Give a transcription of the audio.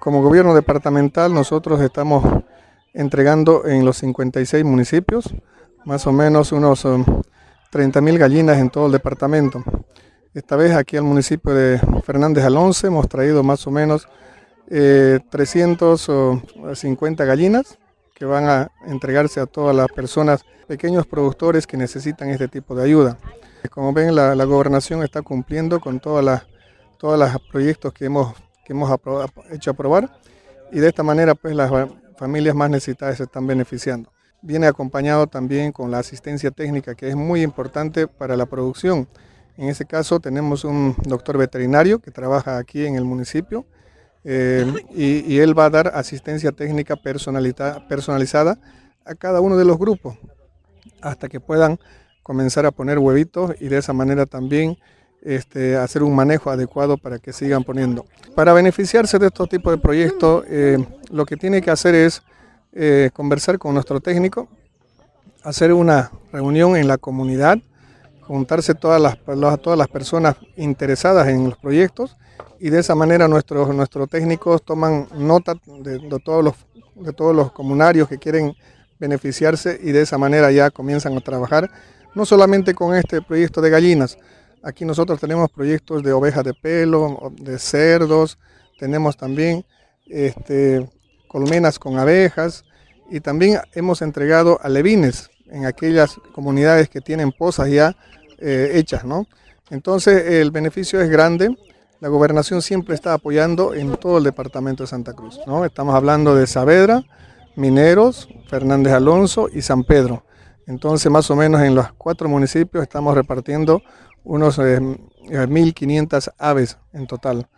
Como gobierno departamental nosotros estamos entregando en los 56 municipios más o menos unos 30.000 gallinas en todo el departamento. Esta vez aquí al municipio de Fernández Alonso hemos traído más o menos 350 gallinas que van a entregarse a todas las personas, pequeños productores que necesitan este tipo de ayuda. Como ven, la gobernación está cumpliendo con todos los proyectos que hemos hecho aprobar, y de esta manera pues las familias más necesitadas se están beneficiando. Viene acompañado también con la asistencia técnica, que es muy importante para la producción. En ese caso tenemos un doctor veterinario que trabaja aquí en el municipio y él va a dar asistencia técnica personalizada a cada uno de los grupos hasta que puedan comenzar a poner huevitos, y de esa manera también hacer un manejo adecuado para que sigan poniendo. Para beneficiarse de estos tipos de proyectos, lo que tiene que hacer es conversar con nuestro técnico, hacer una reunión en la comunidad, juntarse todas las personas interesadas en los proyectos, y de esa manera nuestros técnicos toman nota de todos los comunarios que quieren beneficiarse, y de esa manera ya comienzan a trabajar, no solamente con este proyecto de gallinas. Aquí nosotros tenemos proyectos de ovejas de pelo, de cerdos, tenemos también colmenas con abejas, y también hemos entregado alevines en aquellas comunidades que tienen pozas ya hechas, ¿no? Entonces el beneficio es grande. La gobernación siempre está apoyando en todo el departamento de Santa Cruz, ¿no? Estamos hablando de Saavedra, Mineros, Fernández Alonso y San Pedro. Entonces más o menos en los 4 municipios estamos repartiendo unos 1.500 aves en total.